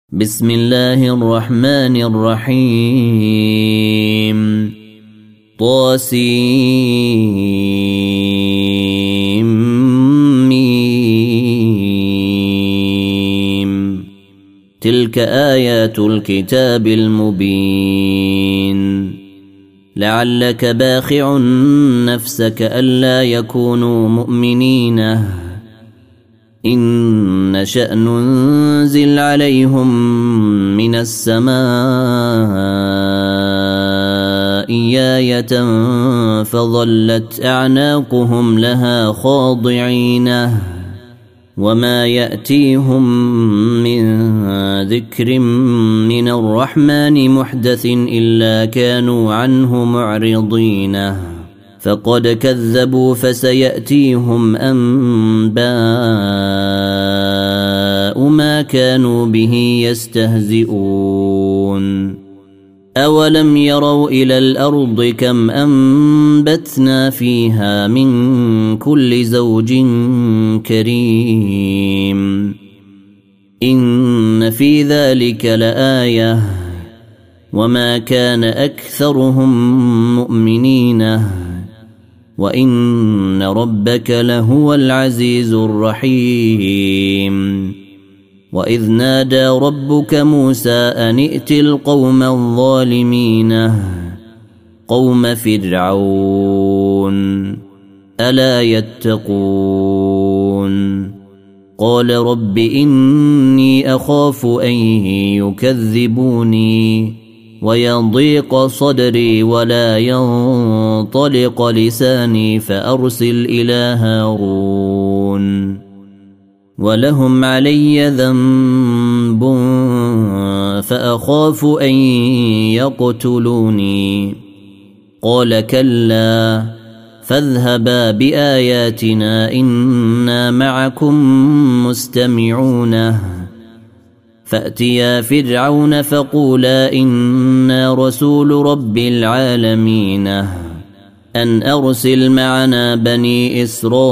بسم الله الرحمن الرحيم طاسيم تلك آيات الكتاب المبين لعلك باخع نفسك ألا يكونوا مؤمنين إن نشأ ننزل عليهم من السماء آية فظلت أعناقهم لها خاضعين وما يأتيهم من ذكر من الرحمن محدث إلا كانوا عنه معرضين فقد كذبوا فسيأتيهم أنباء ما كانوا به يستهزئون أولم يروا إلى الأرض كم أنبتنا فيها من كل زوج كريم إن في ذلك لآية وما كان أكثرهم مؤمنين وإن ربك لهو العزيز الرحيم وإذ نادى ربك موسى أن ائت القوم الظالمين قوم فرعون ألا يتقون قال رب إني أخاف أن يكذبوني ويضيق صدري ولا ينطلق لساني فأرسل إلى هارون ولهم علي ذنب فأخاف أن يقتلوني قال كلا فاذهبا بآياتنا إنا معكم مستمعون فأتيا فرعون فقولا إنا رسول رب العالمين أن أرسل معنا بني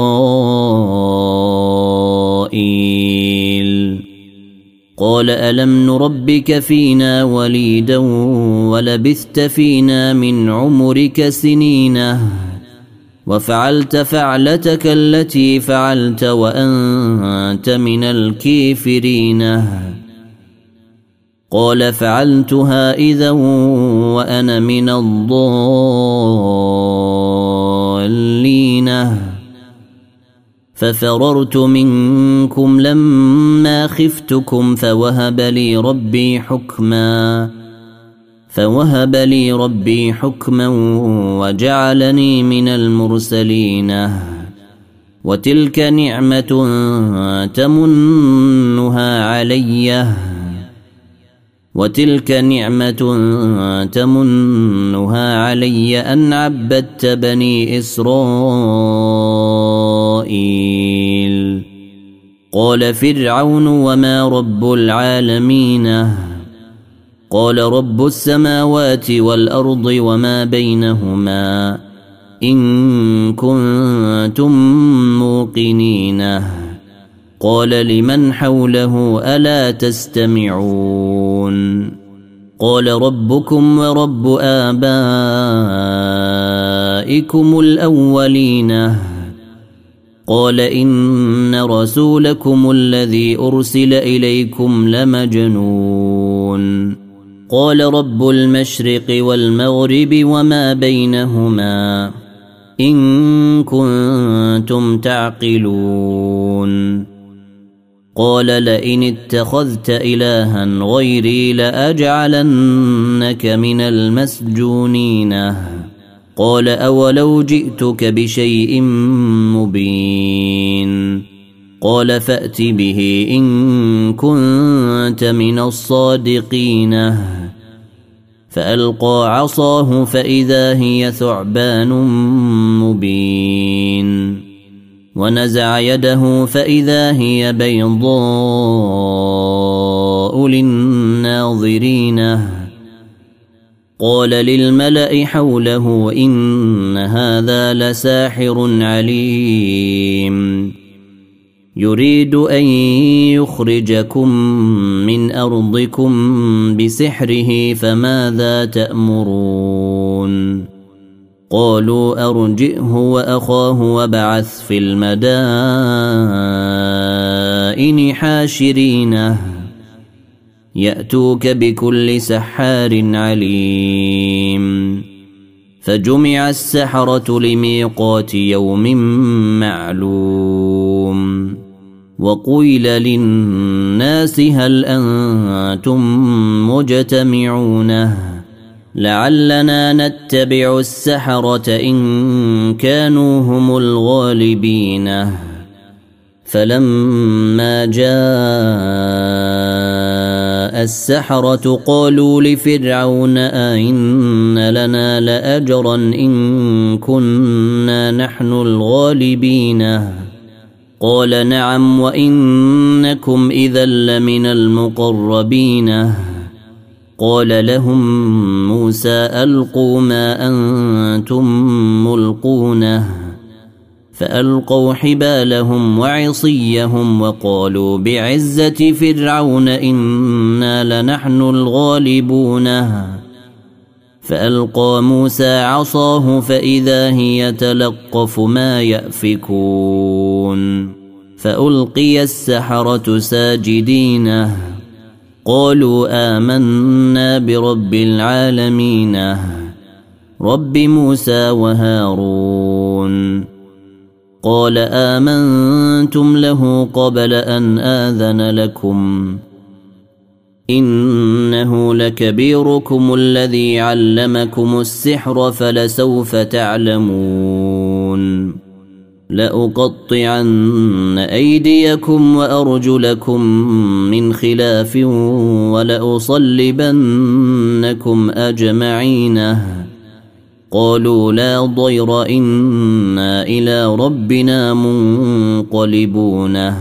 إسرائيل قال ألم نربك فينا وليدا ولبثت فينا من عمرك سنين وفعلت فعلتك التي فعلت وأنت من الكافرين قال فعلتها إذا وأنا من الضالين ففررت منكم لما خفتكم فوهب لي ربي حكما وجعلني من المرسلين وتلك نعمة تمنها علي أن عبدت بني إسرائيل قال فرعون وما رب العالمين قال رب السماوات والأرض وما بينهما إن كنتم موقنين قال لمن حوله ألا تستمعون قال ربكم ورب آبائكم الأولين قال إن رسولكم الذي أرسل إليكم لمجنون قال رب المشرق والمغرب وما بينهما إن كنتم تعقلون قال لئن اتخذت إلها غيري لأجعلنك من المسجونين قال أولو جئتك بشيء مبين قال فأت به إن كنت من الصادقين فألقى عصاه فإذا هي ثعبان مبين ونزع يده فإذا هي بيضاء للناظرين قال للملأ حوله إن هذا لساحر عليم يريد أن يخرجكم من أرضكم بسحره فماذا تأمرون قالوا أرجئه وأخاه وابعث في المدائن حاشرينه يأتوك بكل سحار عليم فجمع السحرة لميقات يوم معلوم وقيل للناس هل أنتم مجتمعون لعلنا نتبع السحرة إن كانوا هم الغالبين فلما جاء السحرة قالوا لفرعون أئن لنا لأجرا إن كنا نحن الغالبين قال نعم وإنكم إذا لمن المقربين قال لهم موسى ألقوا ما أنتم ملقون فألقوا حبالهم وعصيهم وقالوا بعزة فرعون إنا لنحن الغالبون فألقى موسى عصاه فإذا هي تلقف ما يأفكون فألقي السحرة ساجدين قالوا آمنا برب العالمين رب موسى وهارون قال آمنتم له قبل أن آذن لكم إنه لكبيركم الذي علمكم السحر فلسوف تعلمون لأقطعن أيديكم وأرجلكم من خلاف ولأصلبنكم أجمعين قالوا لا ضير إنا إلى ربنا منقلبون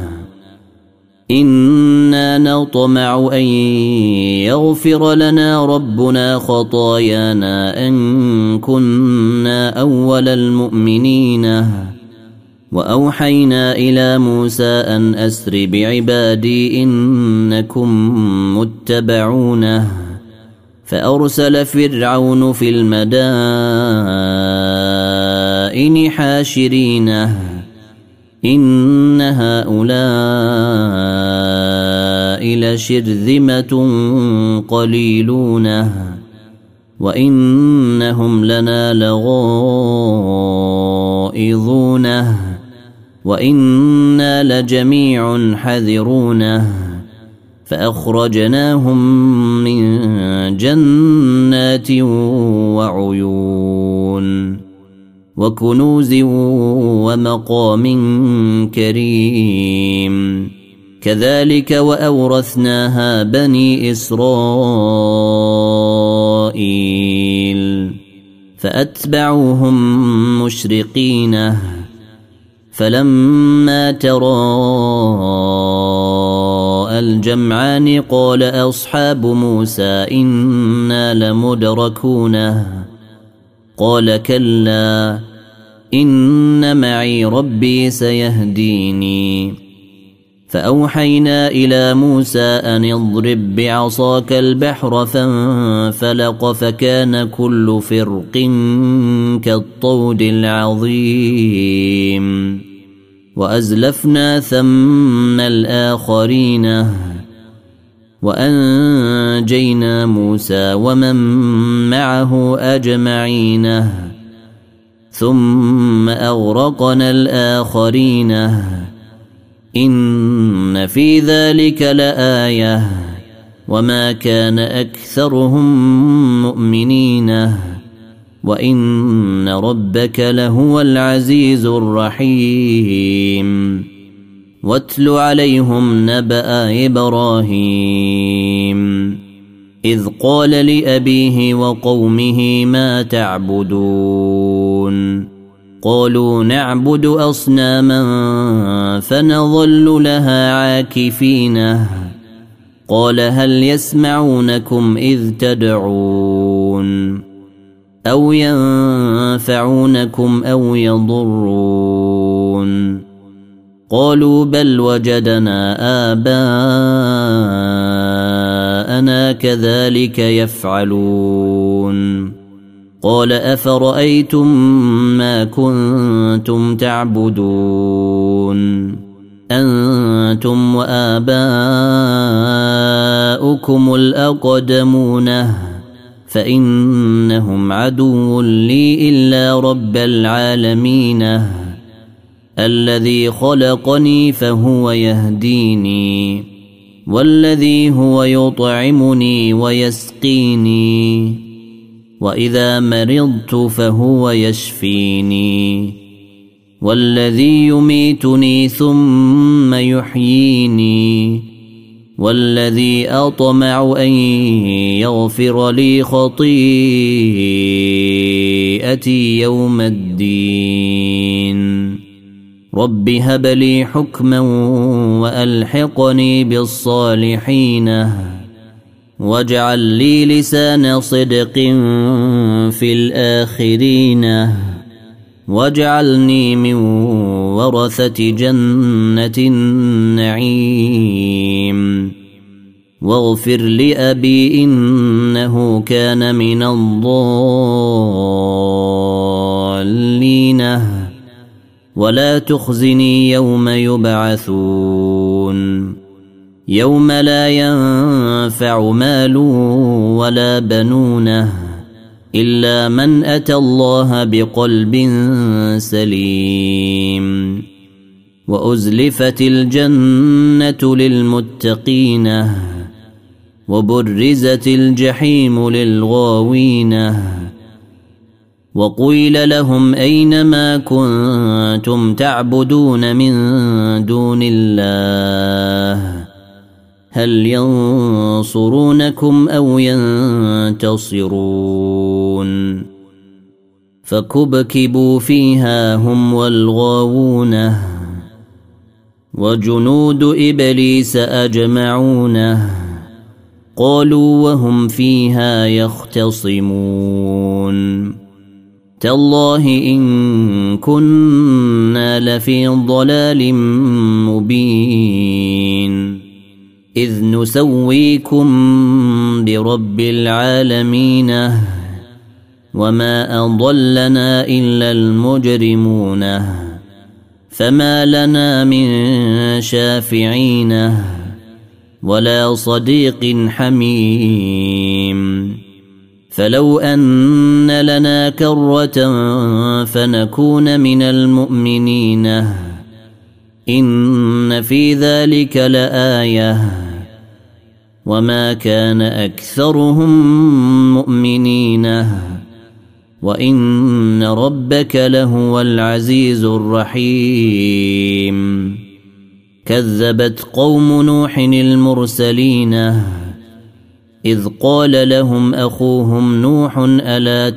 إنا نطمع أن يغفر لنا ربنا خطايانا أن كنا أول المؤمنين وأوحينا إلى موسى أن أسر بعبادي إنكم متبعون فأرسل فرعون في المدائن حاشرين إن هؤلاء لشرذمة قليلون وإنهم لنا لغائظون وإنا لجميع حذرون فأخرجناهم من جنات وعيون وكنوز ومقام كريم كذلك وأورثناها بني إسرائيل فأتبعوهم مشرقين فلما تراءى الجمعان قال أصحاب موسى إنا لمدركون قال كلا إن معي ربي سيهديني فأوحينا إلى موسى أن اضرب بعصاك البحر فانفلق فكان كل فرق كالطود العظيم وأزلفنا ثم الآخرين وأنجينا موسى ومن معه أجمعين ثم أغرقنا الآخرين إن في ذلك لآية وما كان أكثرهم مؤمنين وإن ربك لهو العزيز الرحيم واتل عليهم نبأ إبراهيم إذ قال لأبيه وقومه ما تعبدون قالوا نعبد أصناما فنظل لها عاكفين قال هل يسمعونكم إذ تدعون أو ينفعونكم أو يضرون قالوا بل وجدنا آباءنا كذلك يفعلون قال أفرأيتم ما كنتم تعبدون أنتم وآباؤكم الأقدمون فإنهم عدو لي إلا رب العالمين الذي خلقني فهو يهديني والذي هو يطعمني ويسقيني وإذا مرضت فهو يشفيني والذي يميتني ثم يحييني والذي أطمع أن يغفر لي خطيئتي يوم الدين رب هب لي حكما وألحقني بالصالحين واجعل لي لسان صدق في الآخرين واجعلني من ورثة جنة النعيم واغفر لأبي إنه كان من الضالين ولا تخزني يوم يبعثون يوم لا ينفع مال ولا بنون إلا من أتى الله بقلب سليم وأزلفت الجنة للمتقين وبرزت الجحيم للغاوين وقيل لهم أين ما كنتم تعبدون من دون الله هل ينصرونكم أو ينتصرون فكبكبوا فيها هم والغاوون وجنود إبليس أجمعون قالوا وهم فيها يختصمون تالله إن كنا لفي ضلال مبين إذ نسويكم برب العالمين وما أضلنا إلا المجرمون فما لنا من شافعين ولا صديق حميم فلو أن لنا كرة فنكون من المؤمنين إن في ذلك لآية وما كان أكثرهم مؤمنين وإن ربك لهو العزيز الرحيم كذبت قوم نوح المرسلين إذ قال لهم أخوهم نوح ألا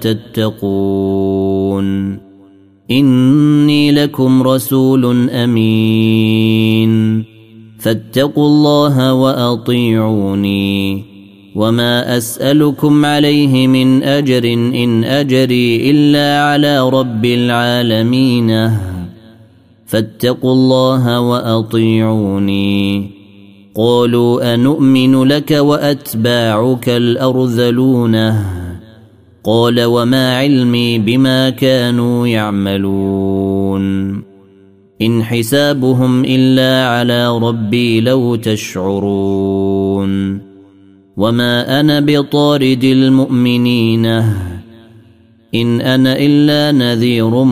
تتقون إني لكم رسول أمين فاتقوا الله وأطيعوني وما أسألكم عليه من أجر إن أجري إلا على رب العالمين فاتقوا الله وأطيعوني قالوا أنؤمن لك وأتباعك الأرذلون قال وما علمي بما كانوا يعملون إن حسابهم إلا على ربي لو تشعرون وما أنا بطارد المؤمنين إن أنا إلا نذير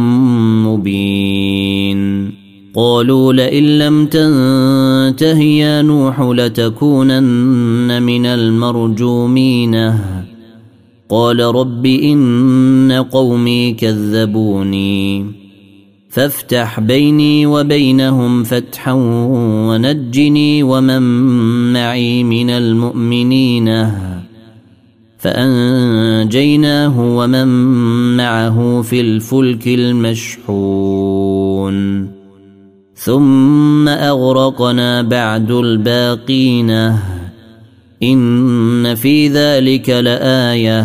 مبين قالوا لئن لم تنته يا نوح لتكونن من المرجومين قال رب إن قومي كذبوني فافتح بيني وبينهم فتحا ونجني ومن معي من المؤمنين فأنجيناه ومن معه في الفلك المشحون ثم أغرقنا بعد الباقين إن في ذلك لآية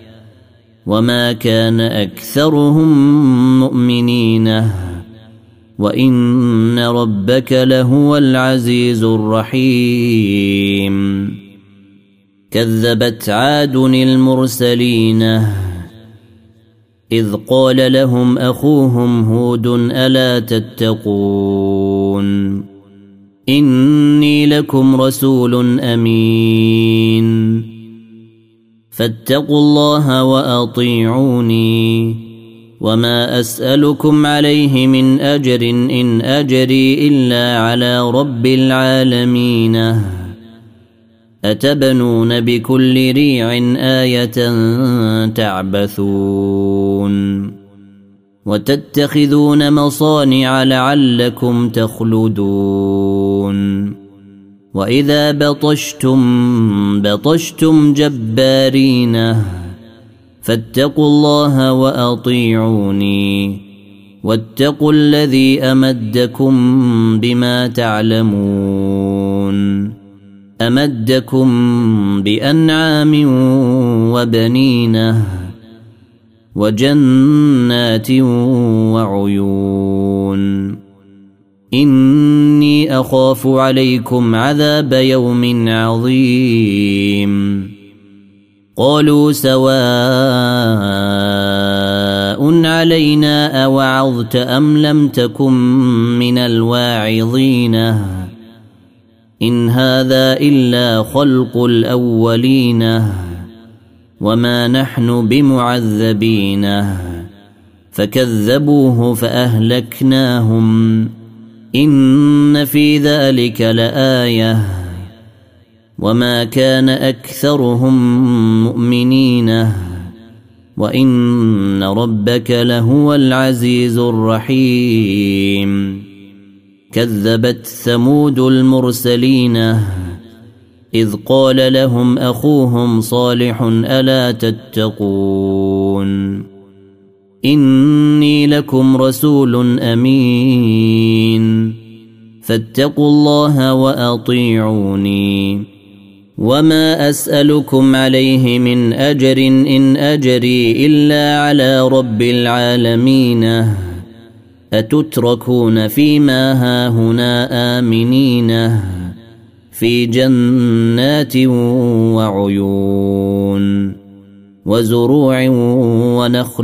وما كان أكثرهم مؤمنين وإن ربك لهو العزيز الرحيم كذبت عاد المرسلين إذ قال لهم أخوهم هود ألا تتقون إني لكم رسول أمين فاتقوا الله وأطيعوني وما أسألكم عليه من أجر إن أجري إلا على رب العالمين أتبنون بكل ريع آية تعبثون وتتخذون مصانع لعلكم تخلدون وإذا بطشتم جبارين فاتقوا الله وأطيعوني واتقوا الذي أمدكم بما تعلمون أمدكم بأنعام وبنين وجنات وعيون إني أخاف عليكم عذاب يوم عظيم قالوا سواء علينا أوعظت أم لم تكن من الواعظين إن هذا إلا خلق الأولين وما نحن بمعذبين فكذبوه فأهلكناهم إن في ذلك لآية وما كان أكثرهم مؤمنين وإن ربك لهو العزيز الرحيم كذبت ثمود المرسلين إذ قال لهم أخوهم صالح ألا تتقون إني لكم رسول أمين فاتقوا الله وأطيعوني وما أسألكم عليه من أجر إن أجري إلا على رب العالمين أتتركون فيما هاهنا آمنين في جنات وعيون وزروع ونخل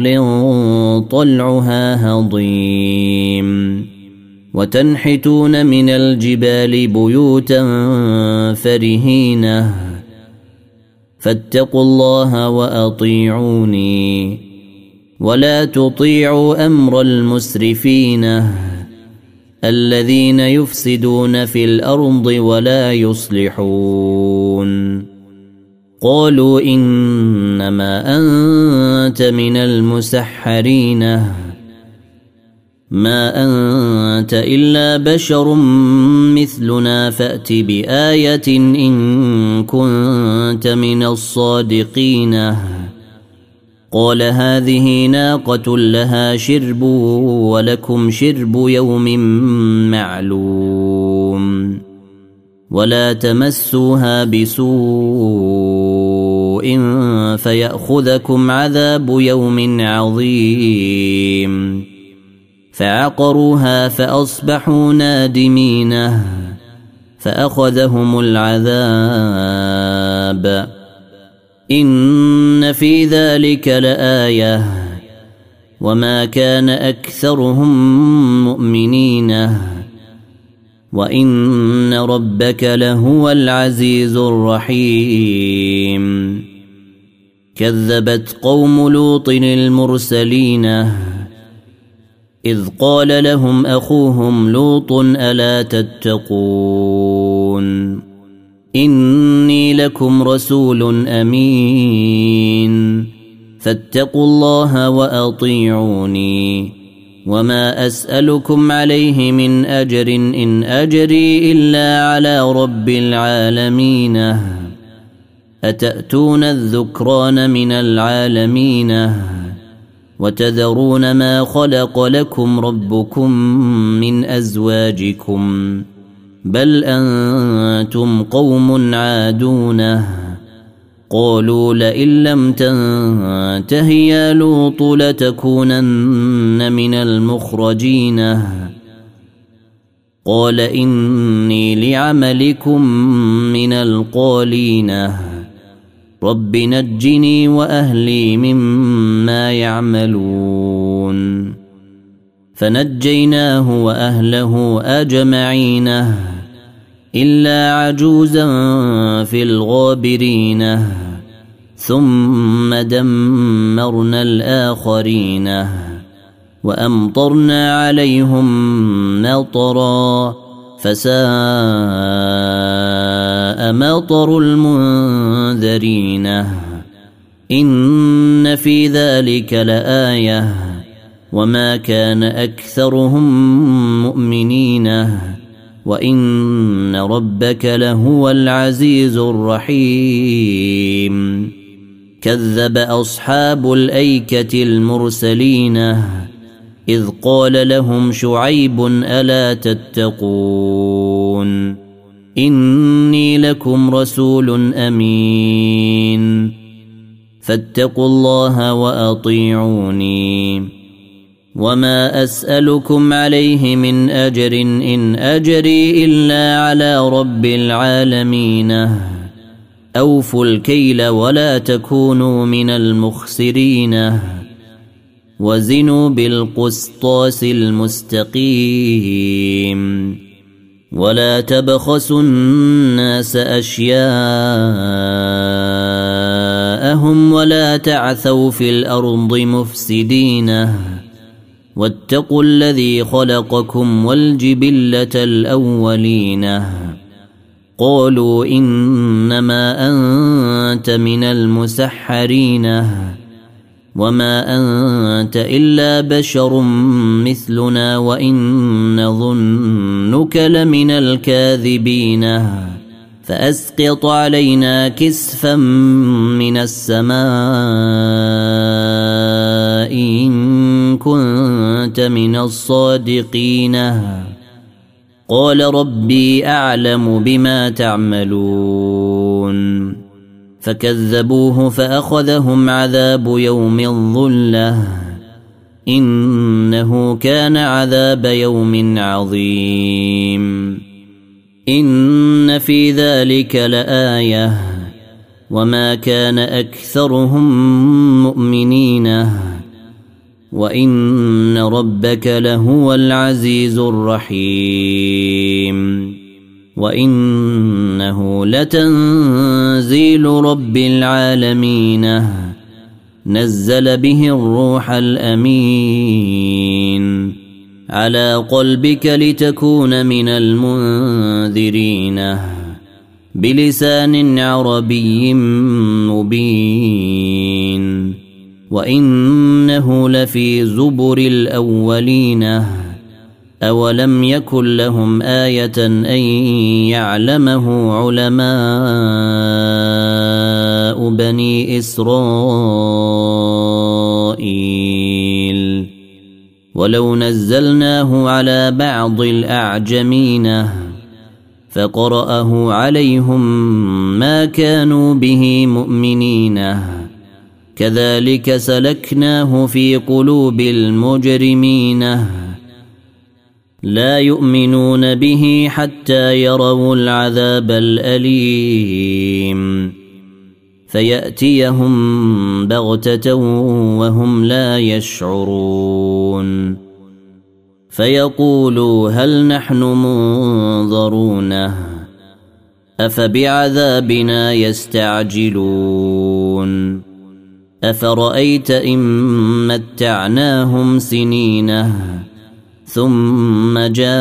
طلعها هضيم وتنحتون من الجبال بيوتا فرهين فاتقوا الله وأطيعوني ولا تطيعوا أمر المسرفين الذين يفسدون في الأرض ولا يصلحون قالوا إنما أنت من المسحرين ما أنت إلا بشر مثلنا فأت بآية إن كنت من الصادقين قال هذه ناقة لها شرب ولكم شرب يوم معلوم ولا تمسوها بسوء فيأخذكم عذاب يوم عظيم فعقروها فأصبحوا نادمين فأخذهم العذاب إن في ذلك لآية وما كان أكثرهم مؤمنين وإن ربك لهو العزيز الرحيم كذبت قوم لوط المرسلين إذ قال لهم أخوهم لوط ألا تتقون إني لكم رسول أمين فاتقوا الله وأطيعوني وما أسألكم عليه من أجر إن أجري إلا على رب العالمين أتأتون الذكران من العالمين وتذرون ما خلق لكم ربكم من أزواجكم بل أنتم قوم عادون قالوا لئن لم تنته يا لوط لتكونن من المخرجين قال إني لعملكم من القالين رب نجني وأهلي مما يعملون فنجيناه وأهله أجمعين إلا عجوزا في الغابرين ثم دمرنا الآخرين وأمطرنا عليهم مطرا فساء مطر المنذرين إن في ذلك لآية وما كان أكثرهم مؤمنين وإن ربك لهو العزيز الرحيم كذب أصحاب الأيكة المرسلين إذ قال لهم شعيب ألا تتقون إني لكم رسول أمين فاتقوا الله وأطيعوني وما أسألكم عليه من أجر إن أجري إلا على رب العالمين أوفوا الكيل ولا تكونوا من المخسرين وزنوا بالقسطاس المستقيم ولا تبخسوا الناس أشياءهم ولا تعثوا في الأرض مفسدين واتقوا الذي خلقكم والجبلة الأولين قالوا إنما أنت من المسحرين وما أنت إلا بشر مثلنا وإن نظنك لمن الكاذبين فأسقط علينا كسفا من السماء إن كنت من الصادقين قال ربي أعلم بما تعملون فكذبوه فأخذهم عذاب يوم الظلة إنه كان عذاب يوم عظيم إن في ذلك لآية وما كان أكثرهم مؤمنين وإن ربك لهو العزيز الرحيم وإنه لتنزيل رب العالمين نزل به الروح الأمين على قلبك لتكون من المنذرين بلسان عربي مبين وإنه لفي زبر الأولين أولم يكن لهم آية أن يعلمه علماء بني إسرائيل ولو نزلناه على بعض الأعجمين فقرأه عليهم ما كانوا به مؤمنين كذلك سلكناه في قلوب المجرمين لا يؤمنون به حتى يروا العذاب الأليم فيأتيهم بغتة وهم لا يشعرون فيقولوا هل نحن منظرون أفبعذابنا يستعجلون أفرأيت إن متعناهم سنين ثم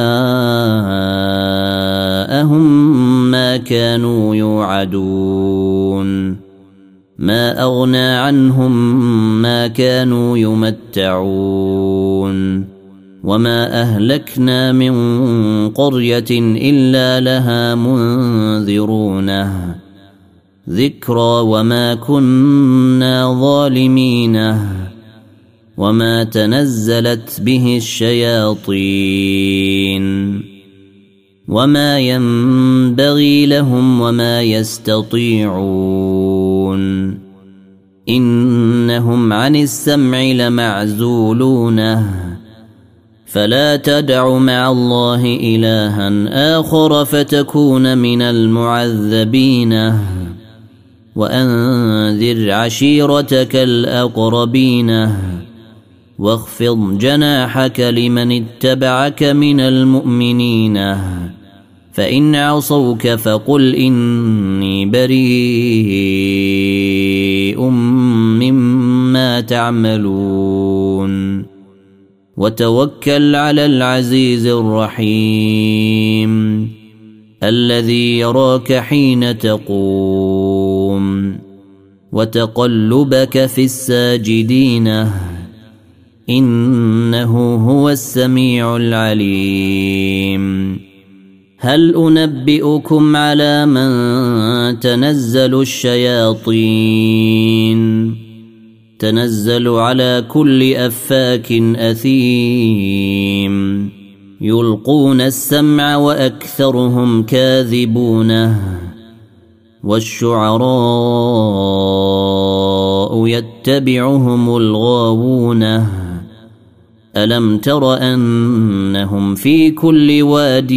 جاءهم ما كانوا يوعدون ما أغنى عنهم ما كانوا يمتعون وما أهلكنا من قرية إلا لها منذرون ذكرى وما كنا ظالمين وما تنزلت به الشياطين وما ينبغي لهم وما يستطيعون إنهم عن السمع لمعزولون فلا تدع مع الله إلها آخر فتكون من المعذبين وأنذر عشيرتك الأقربين واخفض جناحك لمن اتبعك من المؤمنين فإن عصوك فقل إني بريء مما تعملون وتوكل على العزيز الرحيم الذي يراك حين تقوم وتقلبك في الساجدين إنه هو السميع العليم هل أنبئكم على من تنزل الشياطين تنزل على كل أفاك أثيم يلقون السمع وأكثرهم كاذبون والشعراء يتبعهم الغاوون ألم تر أنهم في كل واد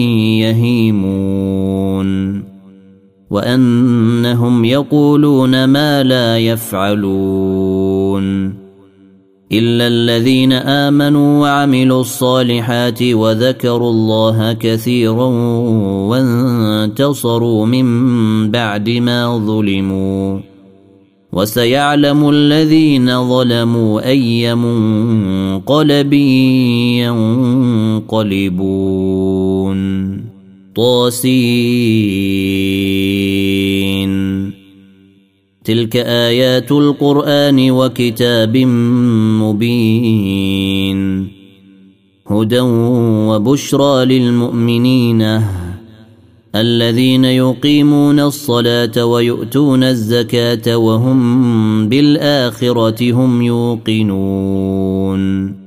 يهيمون وأنهم يقولون ما لا يفعلون إلا الذين آمنوا وعملوا الصالحات وذكروا الله كثيرا وانتصروا من بعد ما ظلموا وسيعلم الذين ظلموا أي منقلب ينقلبون طاسين تلك آيات القرآن وكتاب مبين هدى وبشرى للمؤمنين الذين يقيمون الصلاة ويؤتون الزكاة وهم بالآخرة هم يوقنون